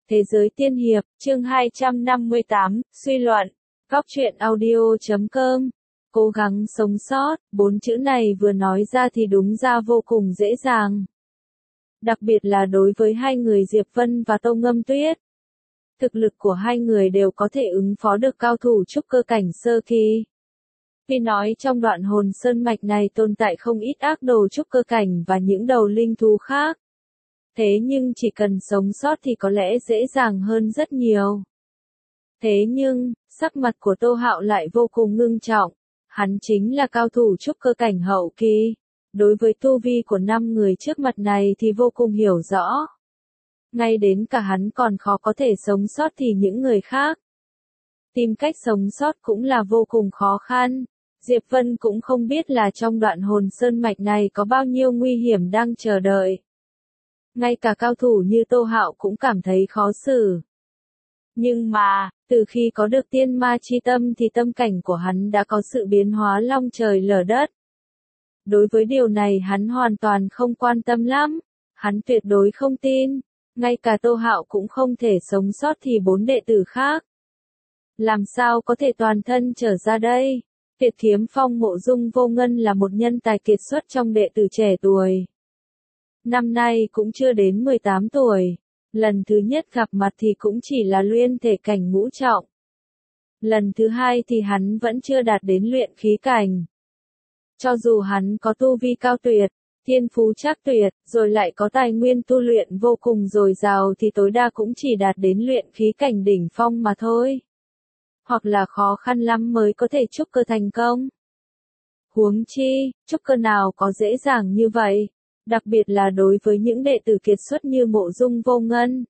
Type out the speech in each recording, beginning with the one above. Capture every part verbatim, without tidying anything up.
Thế giới tiên hiệp, chương hai trăm năm mươi tám, suy luận, góc truyện audio chấm com. Cố gắng sống sót, bốn chữ này vừa nói ra thì đúng ra vô cùng dễ dàng. Đặc biệt là đối với hai người Diệp Vân và Tô Ngâm Tuyết. Thực lực của hai người đều có thể ứng phó được cao thủ trúc cơ cảnh sơ kỳ. Vì nói trong đoạn hồn sơn mạch này tồn tại không ít ác đồ trúc cơ cảnh và những đầu linh thú khác. Thế nhưng chỉ cần sống sót thì có lẽ dễ dàng hơn rất nhiều. Thế nhưng, sắc mặt của Tô Hạo lại vô cùng ngưng trọng. Hắn chính là cao thủ trúc cơ cảnh hậu kỳ. Đối với tu vi của năm người trước mặt này thì vô cùng hiểu rõ. Ngay đến cả hắn còn khó có thể sống sót thì những người khác. Tìm cách sống sót cũng là vô cùng khó khăn. Diệp Vân cũng không biết là trong đoạn hồn sơn mạch này có bao nhiêu nguy hiểm đang chờ đợi. Ngay cả cao thủ như Tô Hạo cũng cảm thấy khó xử. Nhưng mà, từ khi có được tiên ma chi tâm thì tâm cảnh của hắn đã có sự biến hóa long trời lở đất. Đối với điều này hắn hoàn toàn không quan tâm lắm. Hắn tuyệt đối không tin. Ngay cả Tô Hạo cũng không thể sống sót thì bốn đệ tử khác. Làm sao có thể toàn thân trở ra đây? Tuyệt Kiếm Phong Mộ Dung Vô Ngân là một nhân tài kiệt xuất trong đệ tử trẻ tuổi. Năm nay cũng chưa đến mười tám tuổi. Lần thứ nhất gặp mặt thì cũng chỉ là luyện thể cảnh ngũ trọng. Lần thứ hai thì hắn vẫn chưa đạt đến luyện khí cảnh. Cho dù hắn có tu vi cao tuyệt, thiên phú trác tuyệt, rồi lại có tài nguyên tu luyện vô cùng dồi dào thì tối đa cũng chỉ đạt đến luyện khí cảnh đỉnh phong mà thôi. Hoặc là khó khăn lắm mới có thể trúc cơ thành công. Huống chi, trúc cơ nào có dễ dàng như vậy, đặc biệt là đối với những đệ tử kiệt xuất như Mộ Dung Vô Ngân.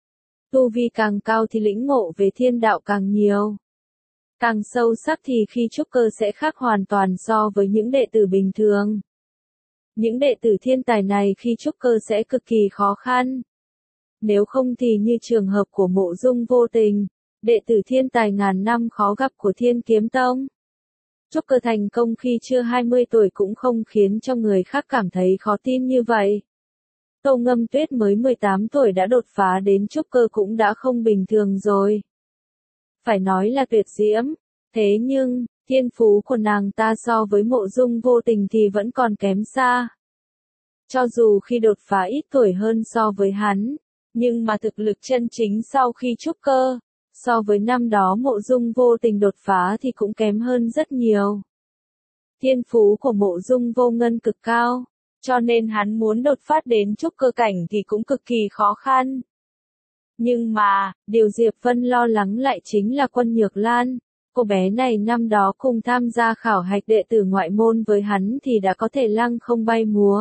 Tu vi càng cao thì lĩnh ngộ về thiên đạo càng nhiều. Càng sâu sắc thì khi trúc cơ sẽ khác hoàn toàn so với những đệ tử bình thường. Những đệ tử thiên tài này khi trúc cơ sẽ cực kỳ khó khăn. Nếu không thì như trường hợp của Mộ Dung Vô Tình, đệ tử thiên tài ngàn năm khó gặp của Thiên Kiếm Tông. Trúc cơ thành công khi chưa hai mươi tuổi cũng không khiến cho người khác cảm thấy khó tin như vậy. Tô Ngâm Tuyết mới mười tám tuổi đã đột phá đến trúc cơ cũng đã không bình thường rồi. Phải nói là tuyệt diễm. Thế nhưng, thiên phú của nàng ta so với Mộ Dung Vô Tình thì vẫn còn kém xa. Cho dù khi đột phá ít tuổi hơn so với hắn, nhưng mà thực lực chân chính sau khi trúc cơ, so với năm đó Mộ Dung Vô Tình đột phá thì cũng kém hơn rất nhiều. Thiên phú của Mộ Dung Vô Ngân cực cao, cho nên hắn muốn đột phát đến trúc cơ cảnh thì cũng cực kỳ khó khăn. Nhưng mà, điều Diệp Vân lo lắng lại chính là Quân Nhược Lan. Cô bé này năm đó cùng tham gia khảo hạch đệ tử ngoại môn với hắn thì đã có thể lăng không bay múa.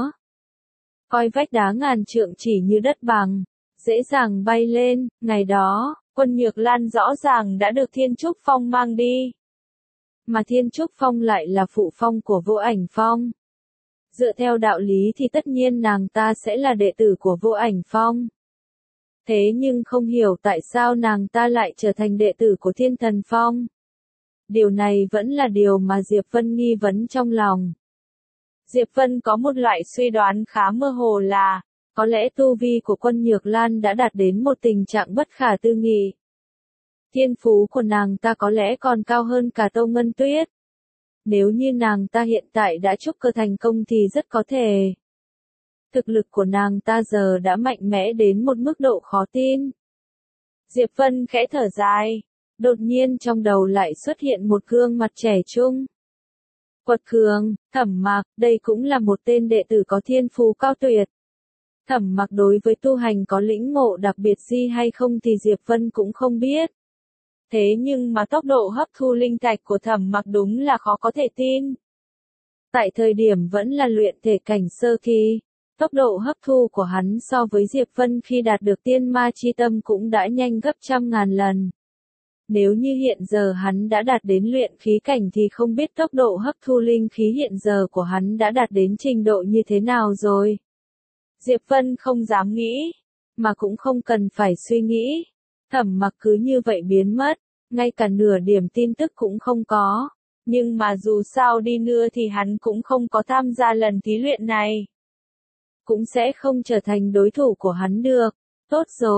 Coi vách đá ngàn trượng chỉ như đất bằng, dễ dàng bay lên. Ngày đó, Quân Nhược Lan rõ ràng đã được Thiên Trúc Phong mang đi. Mà Thiên Trúc Phong lại là phụ phong của Vô Ảnh Phong. Dựa theo đạo lý thì tất nhiên nàng ta sẽ là đệ tử của Vô Ảnh Phong. Thế nhưng không hiểu tại sao nàng ta lại trở thành đệ tử của Thiên Thần Phong. Điều này vẫn là điều mà Diệp Vân nghi vấn trong lòng. Diệp Vân có một loại suy đoán khá mơ hồ là, có lẽ tu vi của Quân Nhược Lan đã đạt đến một tình trạng bất khả tư nghị. Thiên phú của nàng ta có lẽ còn cao hơn cả Tô Ngân Tuyết. Nếu như nàng ta hiện tại đã trúc cơ thành công thì rất có thể. Thực lực của nàng ta giờ đã mạnh mẽ đến một mức độ khó tin. Diệp Vân khẽ thở dài. Đột nhiên trong đầu lại xuất hiện một gương mặt trẻ trung. Quật Cường, Thẩm Mạc, đây cũng là một tên đệ tử có thiên phú cao tuyệt. Thẩm Mạc đối với tu hành có lĩnh ngộ đặc biệt gì hay không thì Diệp Vân cũng không biết. Thế nhưng mà tốc độ hấp thu linh thạch của Thẩm Mạc đúng là khó có thể tin. Tại thời điểm vẫn là luyện thể cảnh sơ kỳ, tốc độ hấp thu của hắn so với Diệp Vân khi đạt được tiên ma chi tâm cũng đã nhanh gấp trăm ngàn lần. Nếu như hiện giờ hắn đã đạt đến luyện khí cảnh thì không biết tốc độ hấp thu linh khí hiện giờ của hắn đã đạt đến trình độ như thế nào rồi. Diệp Vân không dám nghĩ, mà cũng không cần phải suy nghĩ. Thẩm Mặc cứ như vậy biến mất, ngay cả nửa điểm tin tức cũng không có. Nhưng mà dù sao đi nữa thì hắn cũng không có tham gia lần thí luyện này. Cũng sẽ không trở thành đối thủ của hắn được. Tốt rồi,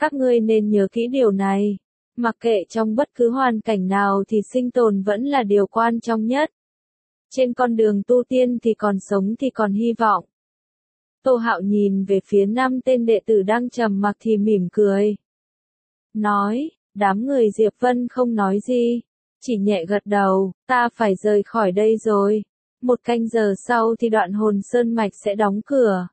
Các ngươi nên nhớ kỹ điều này. Mặc kệ trong bất cứ hoàn cảnh nào thì sinh tồn vẫn là điều quan trọng nhất. Trên con đường tu tiên thì còn sống thì còn hy vọng. Tô Hạo nhìn về phía năm tên đệ tử đang trầm mặc thì mỉm cười. Nói, đám người Diệp Vân không nói gì, chỉ nhẹ gật đầu, ta phải rời khỏi đây rồi. Một canh giờ sau thì đoạn hồn sơn mạch sẽ đóng cửa.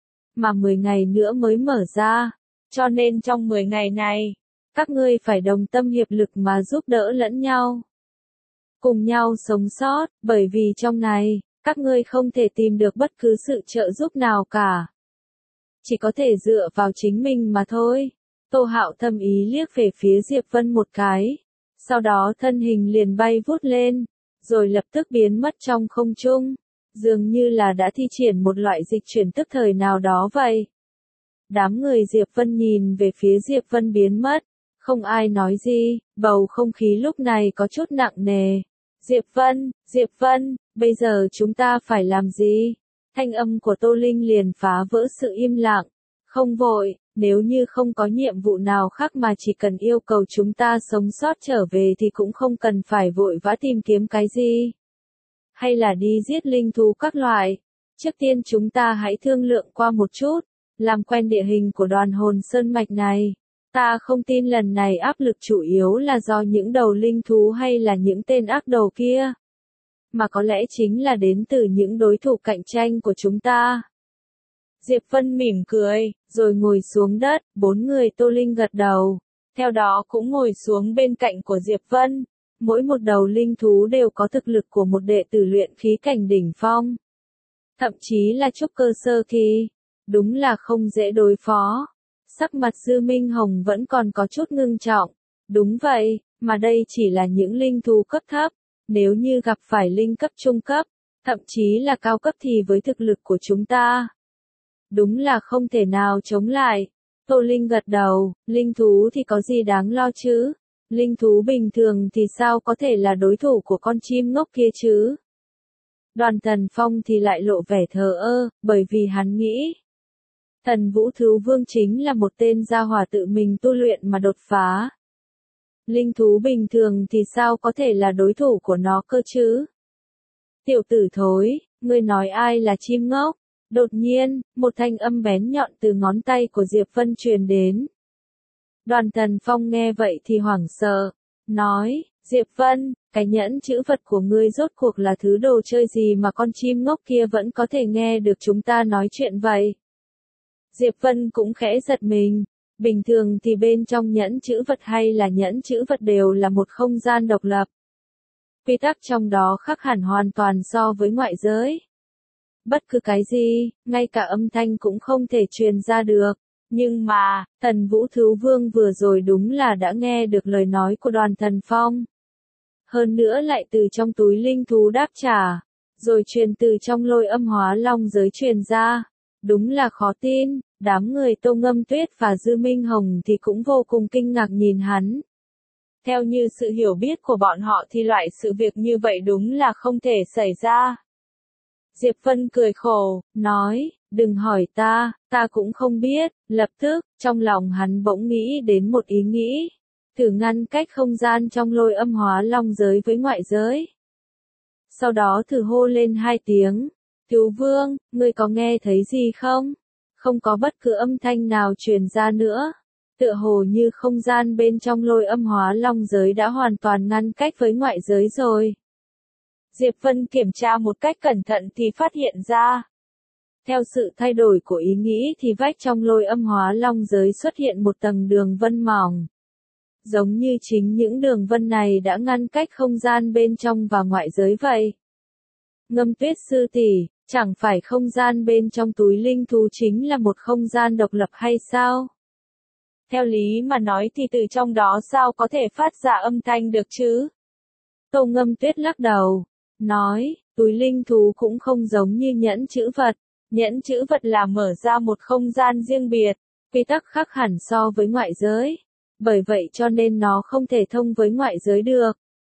Mà mười ngày nữa mới mở ra. Cho nên trong mười ngày này, các ngươi phải đồng tâm hiệp lực mà giúp đỡ lẫn nhau. Cùng nhau sống sót, bởi vì trong này, các ngươi không thể tìm được bất cứ sự trợ giúp nào cả. Chỉ có thể dựa vào chính mình mà thôi. Tô Hạo thầm ý liếc về phía Diệp Vân một cái. Sau đó thân hình liền bay vút lên, rồi lập tức biến mất trong không trung. Dường như là đã thi triển một loại dịch chuyển tức thời nào đó vậy. Đám người Diệp Vân nhìn về phía Diệp Vân biến mất. Không ai nói gì, bầu không khí lúc này có chút nặng nề. Diệp Vân, Diệp Vân, bây giờ chúng ta phải làm gì? Thanh âm của Tô Linh liền phá vỡ sự im lặng. Không vội, nếu như không có nhiệm vụ nào khác mà chỉ cần yêu cầu chúng ta sống sót trở về thì cũng không cần phải vội vã tìm kiếm cái gì. Hay là đi giết linh thú các loại. Trước tiên chúng ta hãy thương lượng qua một chút, làm quen địa hình của đoàn hồn sơn mạch này. Ta không tin lần này áp lực chủ yếu là do những đầu linh thú hay là những tên ác đầu kia. Mà có lẽ chính là đến từ những đối thủ cạnh tranh của chúng ta. Diệp Vân mỉm cười, rồi ngồi xuống đất, bốn người Tô Linh gật đầu. Theo đó cũng ngồi xuống bên cạnh của Diệp Vân. Mỗi một đầu linh thú đều có thực lực của một đệ tử luyện khí cảnh đỉnh phong. Thậm chí là trúc cơ sơ kỳ. Đúng là không dễ đối phó. Sắc mặt Dư Minh Hồng vẫn còn có chút ngưng trọng. Đúng vậy, mà đây chỉ là những linh thú cấp thấp. Nếu như gặp phải linh cấp trung cấp, thậm chí là cao cấp thì với thực lực của chúng ta, đúng là không thể nào chống lại. Tô Linh gật đầu, linh thú thì có gì đáng lo chứ? Linh thú bình thường thì sao có thể là đối thủ của con chim ngốc kia chứ? Đoàn Thần Phong thì lại lộ vẻ thờ ơ, bởi vì hắn nghĩ, Thần Vũ Thú Vương chính là một tên gia hỏa tự mình tu luyện mà đột phá. Linh thú bình thường thì sao có thể là đối thủ của nó cơ chứ? Tiểu tử thối, ngươi nói ai là chim ngốc? Đột nhiên, một thanh âm bén nhọn từ ngón tay của Diệp Vân truyền đến. Đoàn Thần Phong nghe vậy thì hoảng sợ, nói, Diệp Vân, cái nhẫn chữ vật của ngươi rốt cuộc là thứ đồ chơi gì mà con chim ngốc kia vẫn có thể nghe được chúng ta nói chuyện vậy? Diệp Vân cũng khẽ giật mình. Bình thường thì bên trong nhẫn chữ vật hay là nhẫn chữ vật đều là một không gian độc lập. Quy tắc trong đó khác hẳn hoàn toàn so với ngoại giới. Bất cứ cái gì, ngay cả âm thanh cũng không thể truyền ra được. Nhưng mà, Thần Vũ Thú Vương vừa rồi đúng là đã nghe được lời nói của Đoàn Thần Phong. Hơn nữa lại từ trong túi linh thú đáp trả, rồi truyền từ trong Lôi Âm Hóa Long giới truyền ra. Đúng là khó tin. Đám người Tô Ngâm Tuyết và Dư Minh Hồng thì cũng vô cùng kinh ngạc nhìn hắn. Theo như sự hiểu biết của bọn họ thì loại sự việc như vậy đúng là không thể xảy ra. Diệp Vân cười khổ, nói, đừng hỏi ta, ta cũng không biết. Lập tức, trong lòng hắn bỗng nghĩ đến một ý nghĩ. Thử ngăn cách không gian trong Lôi Âm Hóa Long giới với ngoại giới. Sau đó thử hô lên hai tiếng. Thú Vương, ngươi có nghe thấy gì không? Không có bất cứ âm thanh nào truyền ra nữa. Tựa hồ như không gian bên trong Lôi Âm Hóa Long giới đã hoàn toàn ngăn cách với ngoại giới rồi. Diệp Vân kiểm tra một cách cẩn thận thì phát hiện ra. Theo sự thay đổi của ý nghĩ thì vách trong Lôi Âm Hóa Long giới xuất hiện một tầng đường vân mỏng. Giống như chính những đường vân này đã ngăn cách không gian bên trong và ngoại giới vậy. Ngâm Tuyết sư tỷ, chẳng phải không gian bên trong túi linh thú chính là một không gian độc lập hay sao? Theo lý mà nói thì từ trong đó sao có thể phát ra âm thanh được chứ? Tô Ngâm Tuyết lắc đầu, nói, túi linh thú cũng không giống như nhẫn chữ vật. Nhẫn chữ vật là mở ra một không gian riêng biệt, quy tắc khác hẳn so với ngoại giới. Bởi vậy cho nên nó không thể thông với ngoại giới được.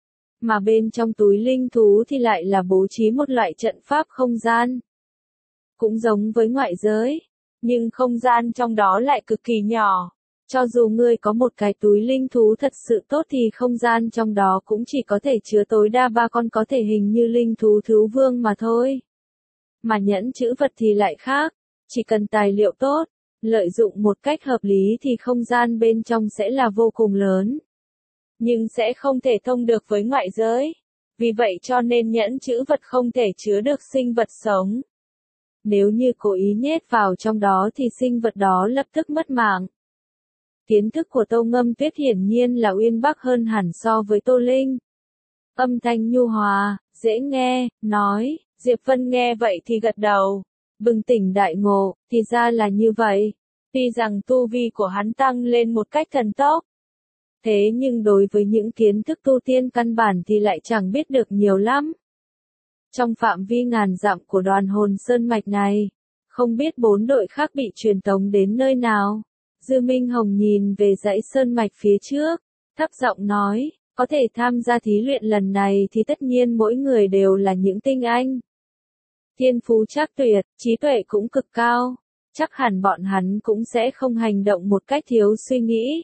Mà bên trong túi linh thú thì lại là bố trí một loại trận pháp không gian. Cũng giống với ngoại giới, nhưng không gian trong đó lại cực kỳ nhỏ. Cho dù ngươi có một cái túi linh thú thật sự tốt thì không gian trong đó cũng chỉ có thể chứa tối đa ba con có thể hình như linh thú thú vương mà thôi. Mà nhẫn chữ vật thì lại khác, chỉ cần tài liệu tốt, lợi dụng một cách hợp lý thì không gian bên trong sẽ là vô cùng lớn. Nhưng sẽ không thể thông được với ngoại giới. Vì vậy cho nên nhẫn chữ vật không thể chứa được sinh vật sống. Nếu như cố ý nhét vào trong đó thì sinh vật đó lập tức mất mạng. Kiến thức của Tô Ngâm Tuyết hiển nhiên là uyên bác hơn hẳn so với Tô Linh. Âm thanh nhu hòa, dễ nghe, nói, Diệp Vân nghe vậy thì gật đầu, bừng tỉnh đại ngộ, thì ra là như vậy. Tuy rằng tu vi của hắn tăng lên một cách thần tốc. Thế nhưng đối với những kiến thức tu tiên căn bản thì lại chẳng biết được nhiều lắm. Trong phạm vi ngàn dặm của đoàn hồn sơn mạch này, không biết bốn đội khác bị truyền tống đến nơi nào. Dư Minh Hồng nhìn về dãy sơn mạch phía trước, thấp giọng nói, có thể tham gia thí luyện lần này thì tất nhiên mỗi người đều là những tinh anh. Thiên phú chắc tuyệt, trí tuệ cũng cực cao, chắc hẳn bọn hắn cũng sẽ không hành động một cách thiếu suy nghĩ.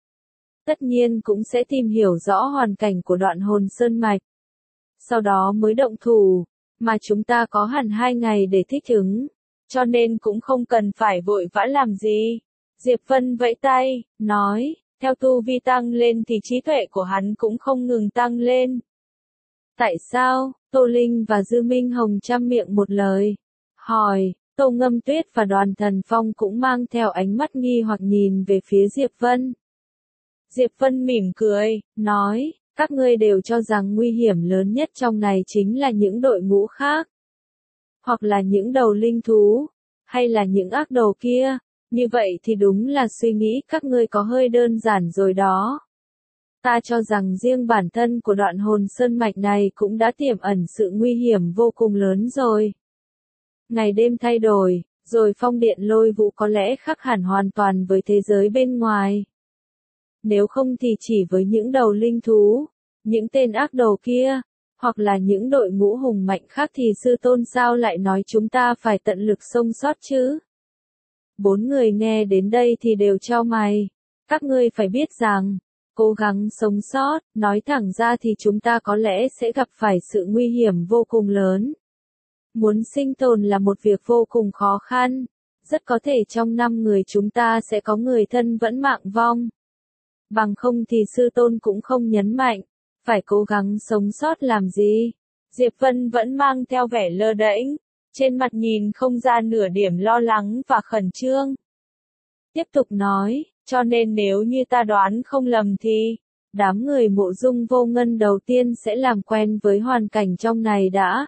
Tất nhiên cũng sẽ tìm hiểu rõ hoàn cảnh của đoạn hồn sơn mạch. Sau đó mới động thủ, mà chúng ta có hẳn hai ngày để thích ứng, cho nên cũng không cần phải vội vã làm gì. Diệp Vân vẫy tay, nói, theo tu vi tăng lên thì trí tuệ của hắn cũng không ngừng tăng lên. Tại sao? Tô Linh và Dư Minh Hồng chăm miệng một lời. Hỏi, Tô Ngâm Tuyết và Đoàn Thần Phong cũng mang theo ánh mắt nghi hoặc nhìn về phía Diệp Vân. Diệp Vân mỉm cười, nói, các ngươi đều cho rằng nguy hiểm lớn nhất trong này chính là những đội ngũ khác. Hoặc là những đầu linh thú, hay là những ác đầu kia. Như vậy thì đúng là suy nghĩ các ngươi có hơi đơn giản rồi đó. Ta cho rằng riêng bản thân của đoạn hồn sơn mạch này cũng đã tiềm ẩn sự nguy hiểm vô cùng lớn rồi. Ngày đêm thay đổi, rồi phong điện lôi vũ có lẽ khác hẳn hoàn toàn với thế giới bên ngoài. Nếu không thì chỉ với những đầu linh thú, những tên ác đầu kia, hoặc là những đội ngũ hùng mạnh khác thì sư tôn sao lại nói chúng ta phải tận lực sống sót chứ? Bốn người nghe đến đây thì đều chau mày. Các ngươi phải biết rằng, cố gắng sống sót, nói thẳng ra thì chúng ta có lẽ sẽ gặp phải sự nguy hiểm vô cùng lớn. Muốn sinh tồn là một việc vô cùng khó khăn. Rất có thể trong năm người chúng ta sẽ có người thân vẫn mạng vong. Bằng không thì sư tôn cũng không nhấn mạnh, phải cố gắng sống sót làm gì. Diệp Vân vẫn mang theo vẻ lơ đễnh, trên mặt nhìn không ra nửa điểm lo lắng và khẩn trương. Tiếp tục nói, cho nên nếu như ta đoán không lầm thì, đám người Mộ Dung Vô Ngân đầu tiên sẽ làm quen với hoàn cảnh trong này đã.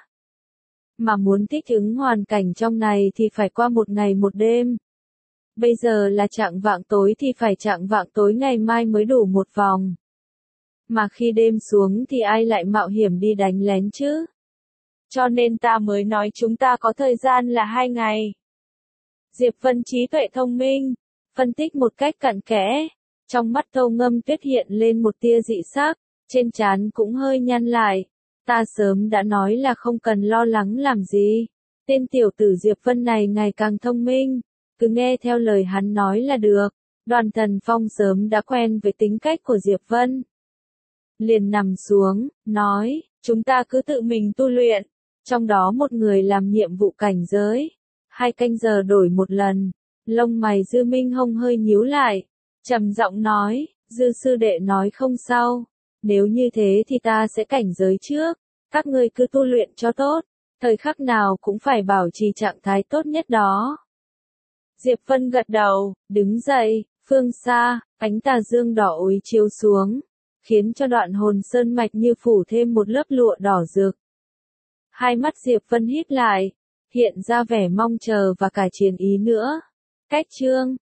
Mà muốn thích ứng hoàn cảnh trong này thì phải qua một ngày một đêm. Bây giờ là chạng vạng tối thì phải chạng vạng tối ngày mai mới đủ một vòng. Mà khi đêm xuống thì ai lại mạo hiểm đi đánh lén chứ? Cho nên ta mới nói chúng ta có thời gian là hai ngày. Diệp Vân trí tuệ thông minh, phân tích một cách cặn kẽ. Trong mắt Tô Ngâm Tuyết hiện lên một tia dị sắc, trên trán cũng hơi nhăn lại. Ta sớm đã nói là không cần lo lắng làm gì. Tên tiểu tử Diệp Vân này ngày càng thông minh, cứ nghe theo lời hắn nói là được. Đoàn Thần Phong sớm đã quen với tính cách của Diệp Vân. Liền nằm xuống, nói, chúng ta cứ tự mình tu luyện. Trong đó một người làm nhiệm vụ cảnh giới. Hai canh giờ đổi một lần. Lông mày Dư Minh Hồng hơi nhíu lại. Trầm giọng nói, Dư sư đệ nói không sao. Nếu như thế thì ta sẽ cảnh giới trước. Các ngươi cứ tu luyện cho tốt. Thời khắc nào cũng phải bảo trì trạng thái tốt nhất đó. Diệp Vân gật đầu, đứng dậy, phương xa, ánh tà dương đỏ úy chiếu xuống. Khiến cho đoạn hồn sơn mạch như phủ thêm một lớp lụa đỏ rực. Hai mắt Diệp Vân híp lại, hiện ra vẻ mong chờ và cả chiến ý nữa. Cách chương